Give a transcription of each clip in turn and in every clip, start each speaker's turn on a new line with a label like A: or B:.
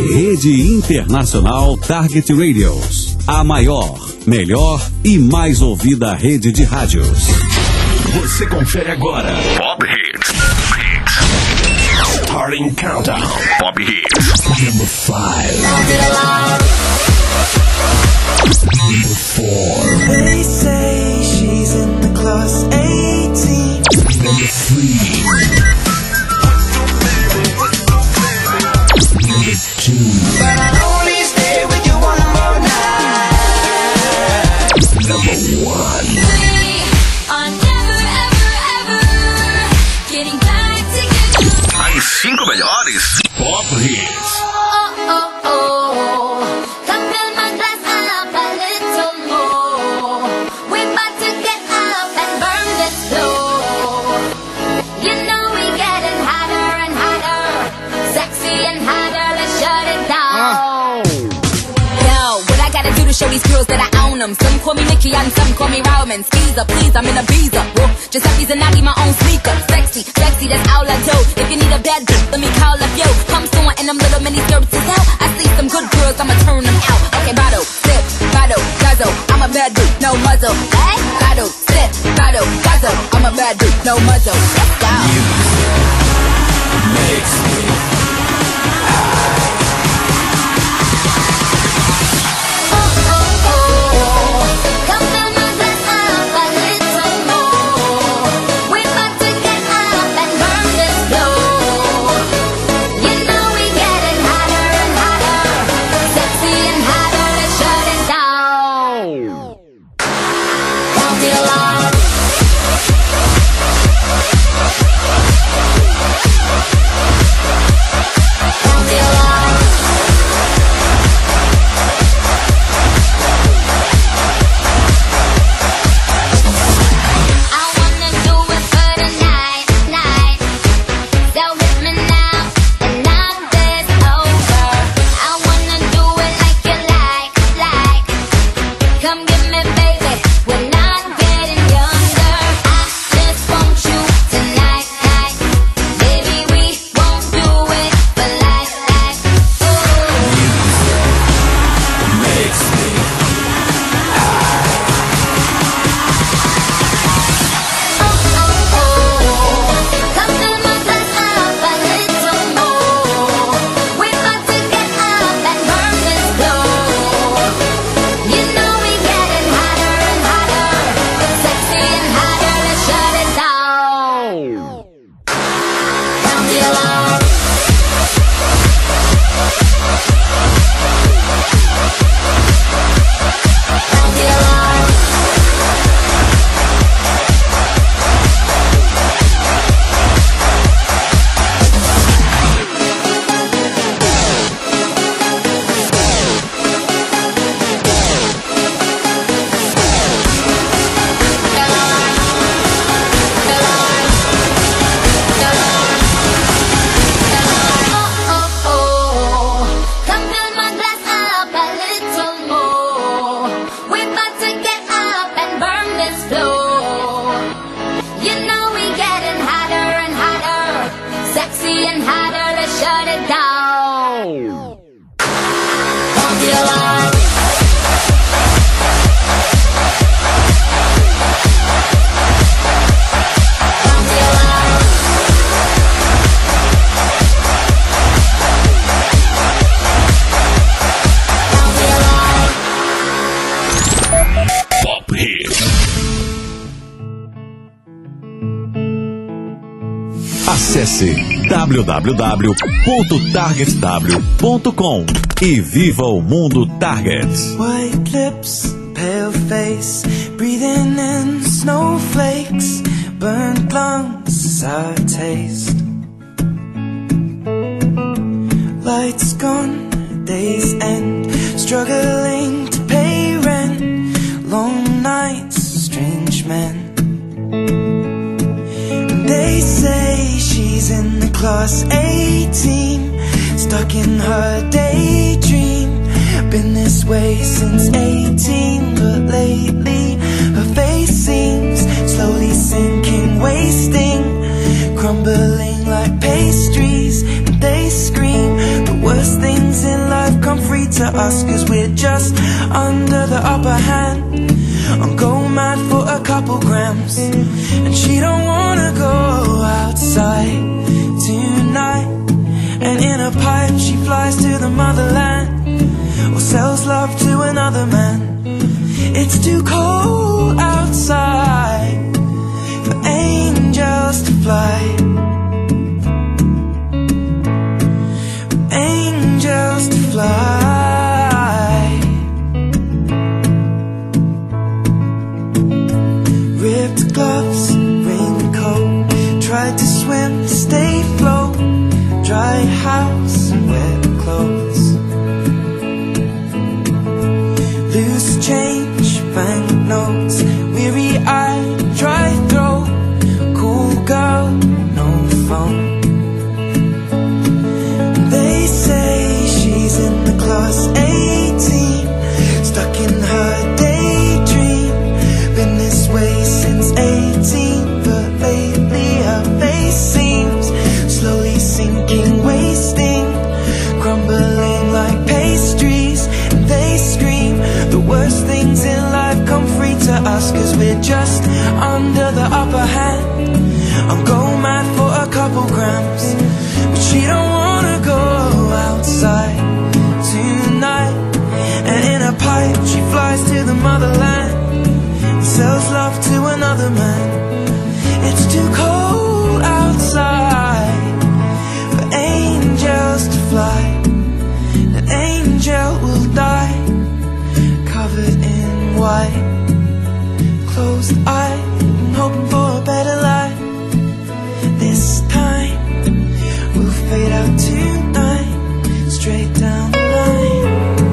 A: Rede Internacional Target Radios. A maior, melhor e mais ouvida rede de rádios.
B: Você confere agora Pop Hits. Starting Countdown. Pop Hits. Number 5. Number 4.
C: They say she's in the class 18.
B: Number 3. Number 2.
C: But I'll only stay with you one more night.
B: Number 1.
D: I'm never, ever, ever getting back together.
B: As 5 melhores Pop Hits.
D: Oh, oh, oh. Come fill my glass up a little more. We're about to get up and burn this floor. You know we getting hotter and hotter, sexy and hotter. Let's shut it down. Yo, what I gotta do to show these girls that I own them? Some call me Nicki and some call me Roman. Skeezer, please, I'm in a visa. Whoa, Giuseppe's and I need my own sneaker. Sexy, sexy, that's all I do. If you need a bad bitch, let me call up yo. Come soon in them little mini skirts is out. I see some good girls, I'ma turn them out. Okay, bottle, sip, bottle, guzzle. I'm a bad dude, no muzzle. Hey, bottle, sip, bottle, guzzle. I'm a bad dude, no muzzle. Let's go.
B: Makes me
D: Come fill my glass up a little more. We're about to get up and burn this floor. You know we getting hotter and hotter, sexy and hotter. Let's shut it down. Don't be alarmed. Don't be alarmed. I wanna do it for the night, night. So hit me now and knock this over. I wanna do it like you like. Come get me, baby. We're not getting younger. I just want you tonight, night. Baby, we won't do it for life. Ooh.
B: makes me
D: Come fill my glass up a little more. We're about to get up and burn this floor. You know we getting hotter and hotter, sexy and hotter. Let's shut it down. Don't be alarmed. Don't be alarmed. Come fill my glass up a little more. We're about to get up and burn this floor. You know we getting hotter and hotter, sexy and hotter. Let's shut it down. Don't be alarmed. Don't be alarmed. Don't be alarmed.
B: Pop Hits.
A: Acesse www.targetw.com e viva o mundo Target.
C: White lips, pale face, breathing in snowflakes, burnt lungs, sour taste. Lights gone, days end, struggling to pay rent, long nights, strange men. They say she's in the class 18, stuck in her daydream. Been this way since 18, but lately her face seems slowly sinking, wasting, crumbling crumbling like pastries, and they scream the worst things in life come free to us, 'cause we're just under the upper hand. I'm going mad for a couple grams, and she don't wanna go outside tonight. And in a pipe she flies to the motherland, or sells love to another man. It's too cold outside for angels to fly, for angels to fly. Ripped gloves, raincoat, tried to swim to stay afloat. Dry house and wet clothes, loose change, banknotes, weary-eyed, dry throat, cool girl, no phone. They say she's in the class 18, stuck in her daydream. Been this way since 18, but lately her face seems slowly sinking, wasting, crumbling like pastries, and they scream the worst things in life come free to us, 'cause we're just under the upper hand. I'm going mad for a couple grams, but she don't wanna go outside tonight. And in a pipe she flies to the motherland, and sells love to another man. It's too cold outside for angels to fly. An angel will die, covered in white, closed eye, and hoping for a better life. This time we'll fade out tonight, straight down the line.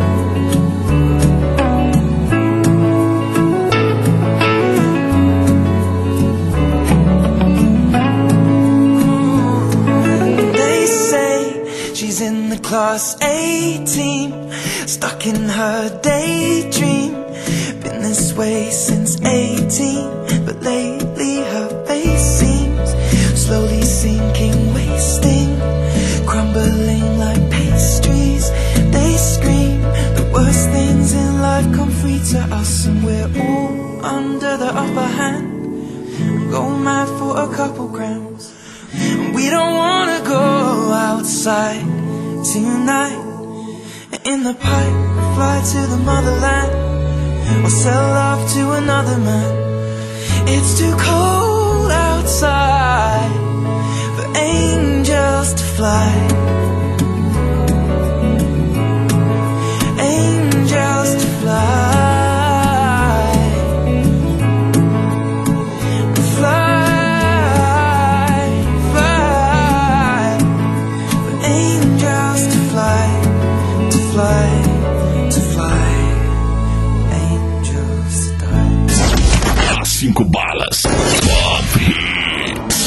C: They say she's in the class 18, stuck in her daydream. Been this way since 18, but lately her face seems slowly sinking, wasting, crumbling like pastries. They scream the worst things in life come free to us, and we're all under the upper hand. I'm going mad for a couple grams, and we don't wanna go outside tonight. In the pipe we fly to the motherland, or sell love to another man. It's too cold outside for angels to fly. Angels to fly. Fly, fly. For angels to fly, to fly, to fly. Angels die.
B: 5 balas. Pop Hits.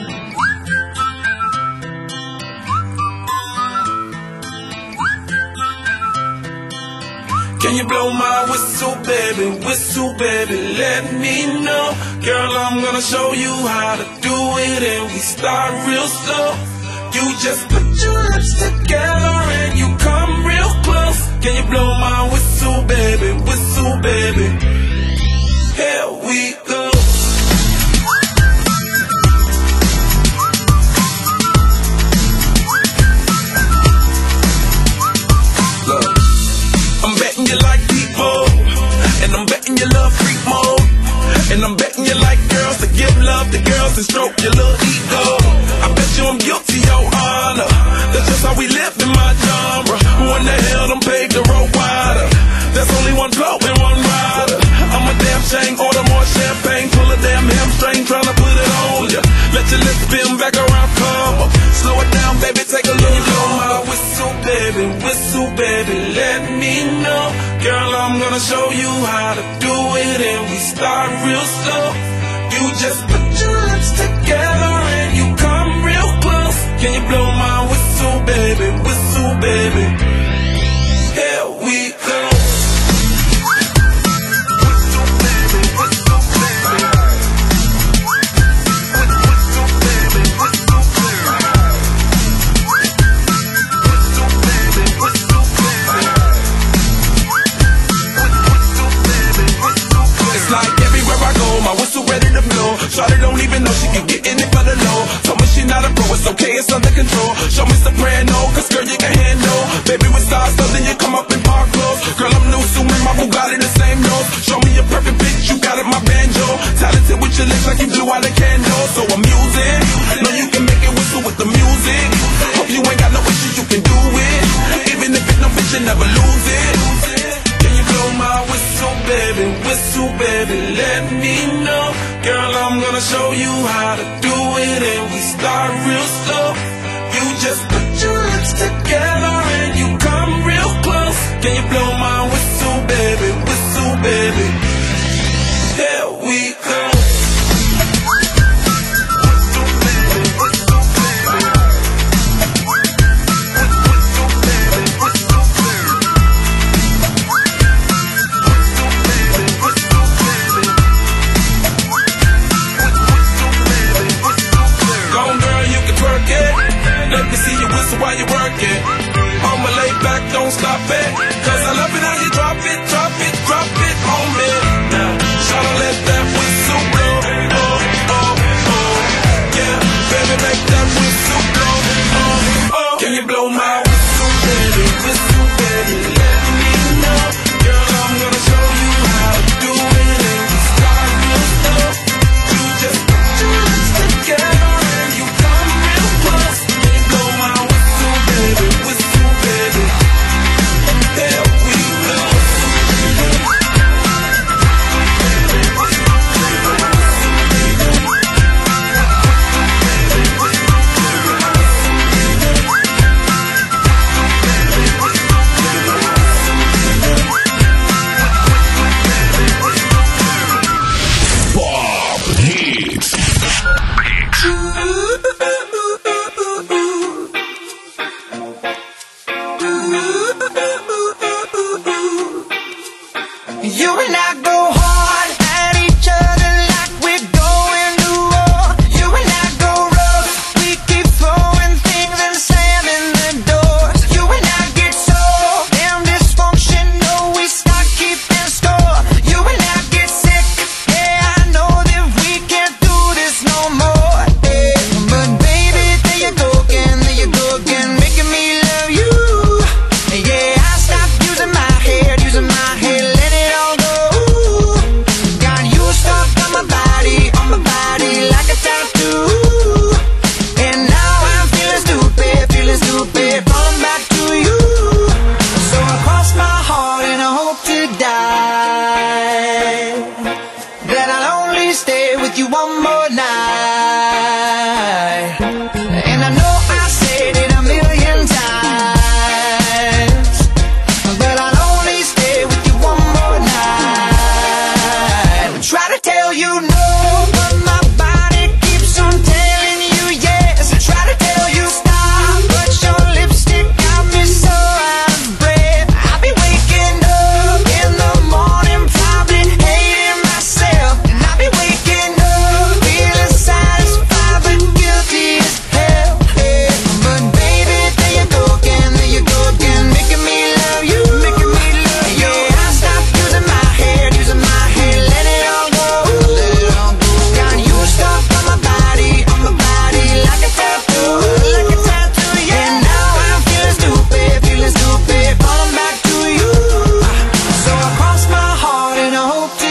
E: Can you blow my whistle, baby? Whistle, baby, let me know. Girl, I'm gonna show you how to do it, and we start real slow. You just put your lips together and you come real close. Can you blow my whistle, baby? Whistle, baby. Here we go. Look, I'm betting you like people, and I'm betting you love freak mode, and I'm betting you like girls to give love to girls and stroke your little ego. I bet you I'm guilty, your honor. That's just how we live in my genre. Who in the hell done paved the road wider? There's only one blow and one rider. I'm a damn shame, order more champagne, pull a damn hamstring, tryna put it on ya. Let your lips spin back around, come up. Slow it down, baby, take a look. Blow my whistle, baby, let me know. Girl, I'm gonna show you how to do it, and we start real slow. You just put your lips together and you come real close. Can you blow my whistle, baby? Whistle, baby. Here we go. Whistle, baby, whistle, baby. Whistle, baby, whistle, baby. it's okay, it's under control. Show me soprano, cause girl, you can handle. Baby, with stars, so then you come up in park clothes. Girl, I'm new, so my Bugatti the same nose. Show me a perfect pitch, you got it, my banjo. Talented with your lips like you blew out a candle. So I'm using, know you can make it whistle with the music. Hope you ain't got no issues, you can do it. Even if it's no bitch, you never lose it. Can you blow my whistle, baby, let me know. Girl, I'm gonna show you how to do it, and we start real slow. You just put your lips together and you come real close. Can you blow my whistle, baby, here we go. While you work it, I'ma lay back, don't stop it. Cause I love it how you drop it on me. Now, tryna let that whistle blow. Oh, yeah, baby, make that whistle blow. Oh, can you blow my whistle, baby, let me know. Girl, I'm gonna show you how to do it, and we start real slow. You just put your lips together and you come real close. Can you blow my whistle, baby, there we go.
B: Pop Hits.
C: You and I go hard at each other like we're going to war. You and I go rough, we keep throwing things and slamming the doors. You and I get so damn dysfunctional, we start keeping score. You and I get sick, yeah, I know that we can't do this no more. Yeah. But baby, there you go again, making me love you. Yeah, I stopped using my head, let it all go. Got you stuck on my body like a tattoo. And now I'm feeling stupid, falling back to you. So I cross my heart and I hope to die, that I'll only stay with you one more night. And I know I said it a million times, but I'll only stay with you one more night. Try to tell you no, but my body keeps on telling you yes. I try to tell you stop, but your lipstick got me so out of breath. I'll be waking up in the morning, probably hating myself. And I'll be waking up feeling satisfied but guilty as hell. But baby, there you go again, making me love you. Yeah, I stopped using my head, let it all go. Got you stuck on my body like a tattoo. And now I'm feeling stupid, falling back to you. So I cross my heart and I hope to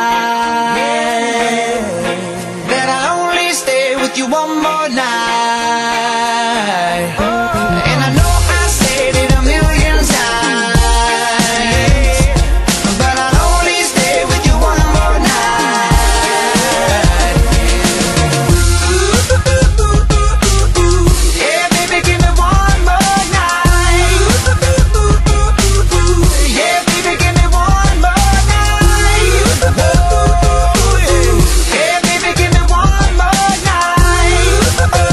C: die, that I'll only stay with you one more night. And I know I said it a million times, but I'll only stay with you one more night. Yeah, baby, give me one more night. Yeah, baby, give me one more night. Yeah, baby, give me one more night.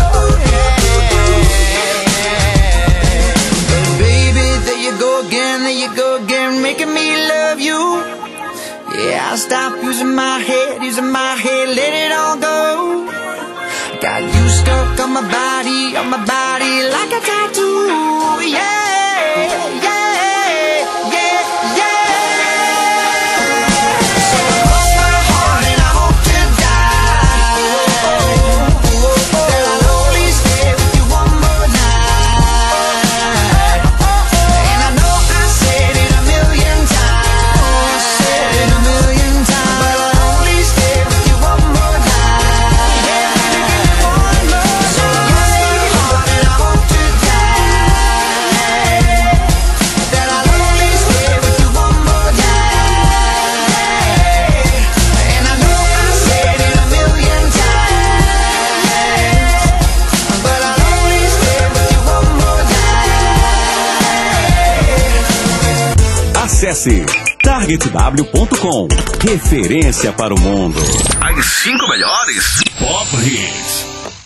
C: Baby, there you go again, making me love you. Yeah, I stopped using my head, let it all go. Got you stuck on my body like a tattoo. Yeah, yeah. So I cross my heart and I hope to die, that I'll only stay with
A: Acesse targetw.com. Referência para o mundo.
B: As 5 melhores Pop Hits.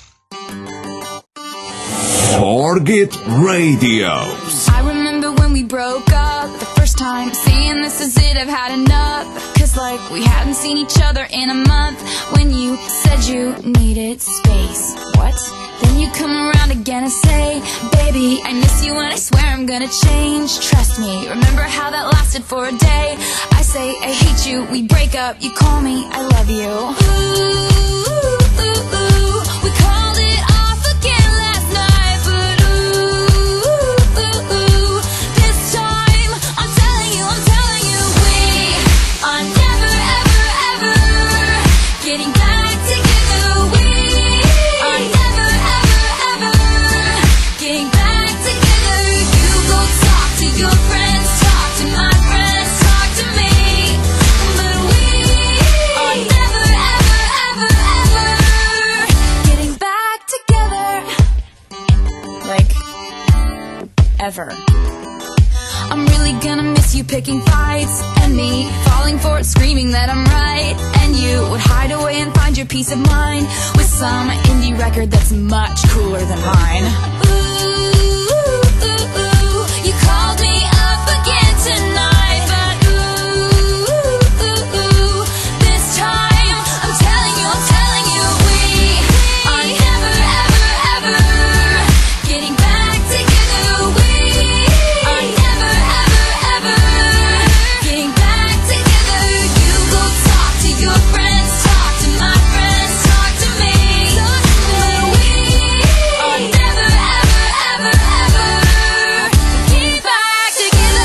B: Target Radio.
F: I remember when we broke up the first time, saying this is it, I've had enough. Cause like we hadn't seen each other in a month. When you said you needed space. What? Then you come around again and say, baby, I miss you and I swear I'm gonna change. Trust me, remember how that lasted for a day. I say I hate you, we break up, you call me, I love you. Ooh, ooh, ooh, we called it off again last night. But ooh, ooh, ooh, this time I'm telling you, we are never, ever, ever getting back together. We are never, ever, ever getting back together. You go talk to your friends, talk to my friends, talk to me. But we are never, ever, ever, ever getting back together. Like, ever. I'm really gonna miss you picking fights, and me falling for it, screaming that I'm right. And you would hide away and find your peace of mind with some indie record that's much cooler than mine. Ooh, ooh, ooh, you called me up again tonight. But ooh, ooh, ooh, this time I'm telling you, we are never, ever, ever getting back together. We are never, ever, ever getting back together. You go talk to your friends, talk to my friends, talk to me. But we are never, ever, ever, ever getting back together.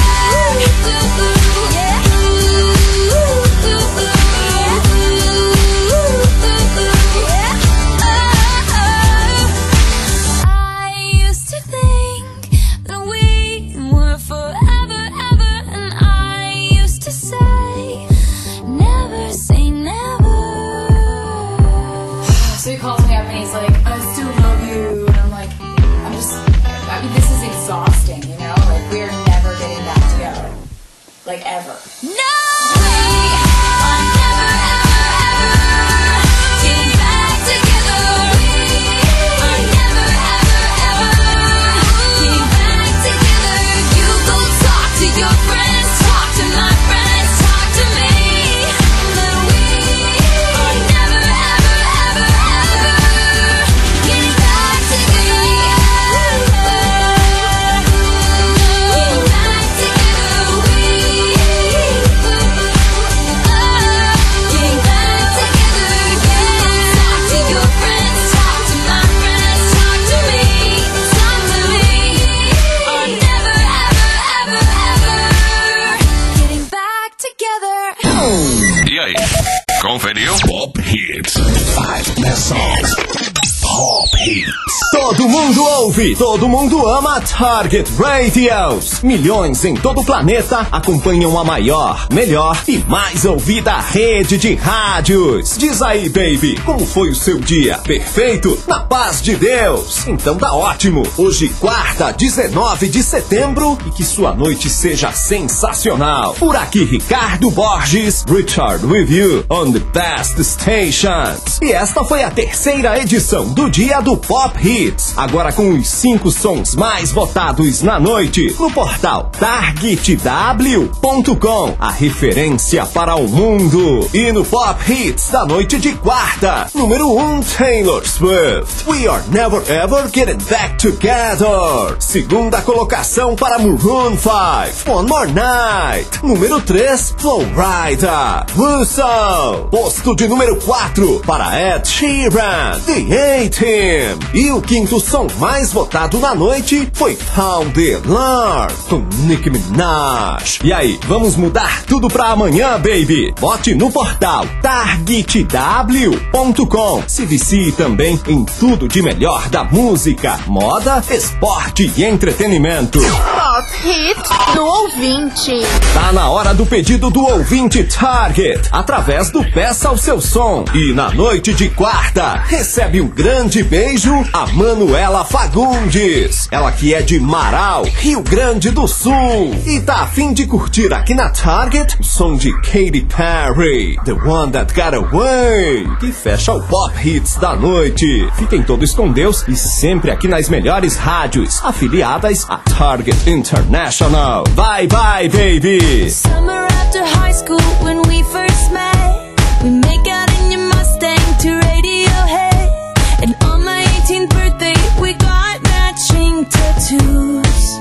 F: Yeah. I used to think that we were forever, ever, and I used to say, never say never. So he calls me up and he's like, I still love you, and I'm like, I mean, this is exhausting, you know? Like, we're never getting back together. Like, ever. No! We are never, ever, ever getting back together. We are never, ever, ever getting back together. You go talk to your friends, talk to my friends, talk to me. But we are never, ever, ever, ever getting back together. Getting back together. We getting back together. Yeah. Talk to your friends, talk to my friends, talk to me. Talk to me. Are never, ever, ever, ever getting back together.
B: E aí, conferiu? Pop Hits. 5 best songs. Pop Hits.
G: Todo mundo ouve, todo mundo ama Target Radios. Milhões em todo o planeta acompanham a maior, melhor e mais ouvida rede de rádios. Diz aí, baby, como foi o seu dia? Perfeito? Na paz de Deus? Então tá ótimo. Hoje, quarta, 19 de setembro, e que sua noite seja sensacional. Por aqui, Ricardo Borges, Richard with you on the best stations. E esta foi a terceira edição do Dia do Pop Hits. Agora com os 5 sons mais votados na noite no portal targetw.com, a referência para o mundo. E no Pop Hits da noite de quarta, número 1, Taylor Swift, We Are Never Ever Getting Back Together. Segunda colocação para Maroon 5, One More Night. Número 3, Flowrider, Russell. Posto de número 4 para Ed Sheeran, The A-Team. E o quinto som mais votado na noite foi Pound the Alarm, com Nicki Minaj. E aí, vamos mudar tudo pra amanhã, baby? Vote no portal targetw.com. Se vicie também em tudo de melhor da música, moda, esporte e entretenimento.
H: Pop Hits do ouvinte.
G: Tá na hora do pedido do ouvinte Target, através do Peça o Seu Som. E na noite de quarta, recebe um grande beijo a Manuela Fagundes. Ela que é de Marau, Rio Grande do Sul. E tá a fim de curtir aqui na Target o som de Katy Perry, The One That Got Away, que fecha o Pop Hits da noite. Fiquem todos com Deus e sempre aqui nas melhores rádios afiliadas a Target International. Bye bye, baby.
F: Summer after high school when we first met, we make out in your Mustang to Radiohead. And on my 18th birthday we got matching tattoos.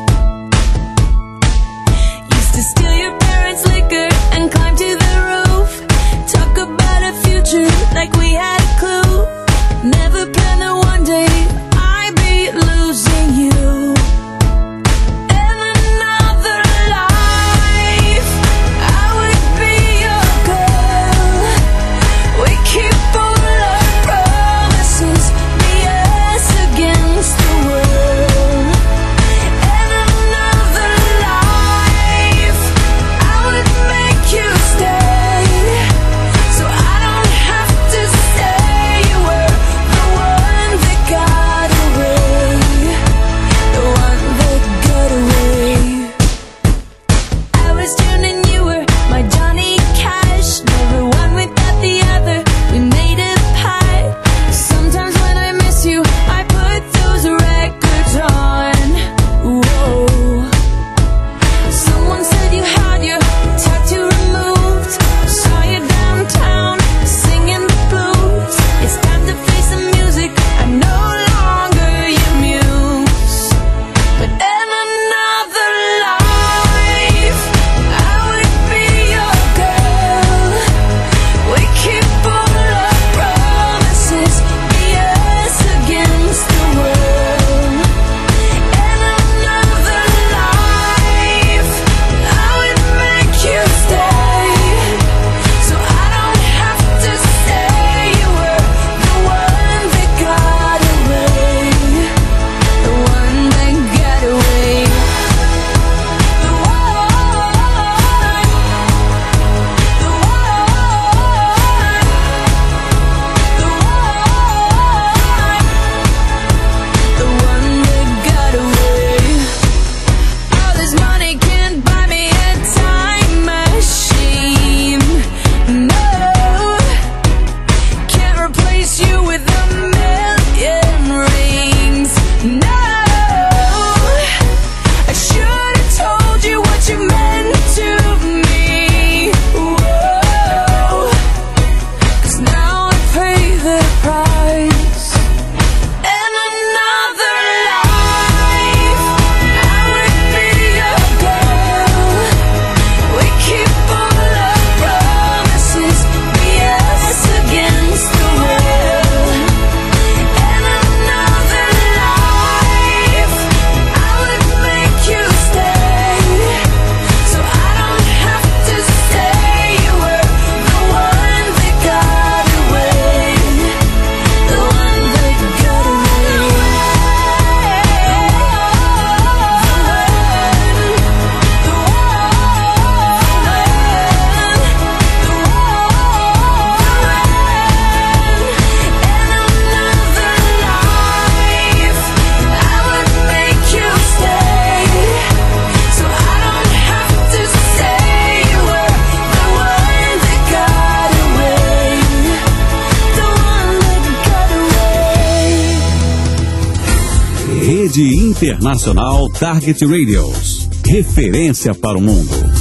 F: Used to steal your parents' liquor and climb to the roof. Talk about a future like we had a clue. Never planned that one day I'd be losing you. In another life I would be your girl. We keep all our promises, be us against the world. In another life I would make you stay, so I don't have to say you were the one that got away, the one that got away. I was June and you were my Johnny Cash, never one without the other, we made a pact. Sometimes when I miss you I put those records on. Whoa. Someone said you had your tattoo removed. Saw you downtown singing the blues. It's time to face the music, I'm no longer your muse. But in another life I would be your girl. We keep all our promises, be us against the world. In another life I would make you stay, so I don't have to say you were the one that got away, the one that got away. The one that got away. All this money can't buy me a time machine. No, can't replace you with a million rings. No, I should have told you what you meant to me. Whoa, 'cause now I pay the price. In another life I would be your girl. We keep all our promises, be us against the world. In another life I would make you stay, so I don't have to say you were the one that got away, the one that got away.
A: Rede Internacional Target Radios. Referência para o mundo.